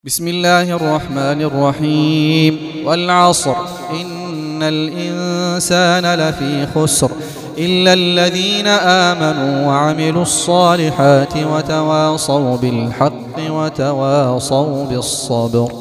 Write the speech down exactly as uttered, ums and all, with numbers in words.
بسم الله الرحمن الرحيم والعصر إن الإنسان لفي خسر إلا الذين آمنوا وعملوا الصالحات وتواصوا بالحق وتواصوا بالصبر.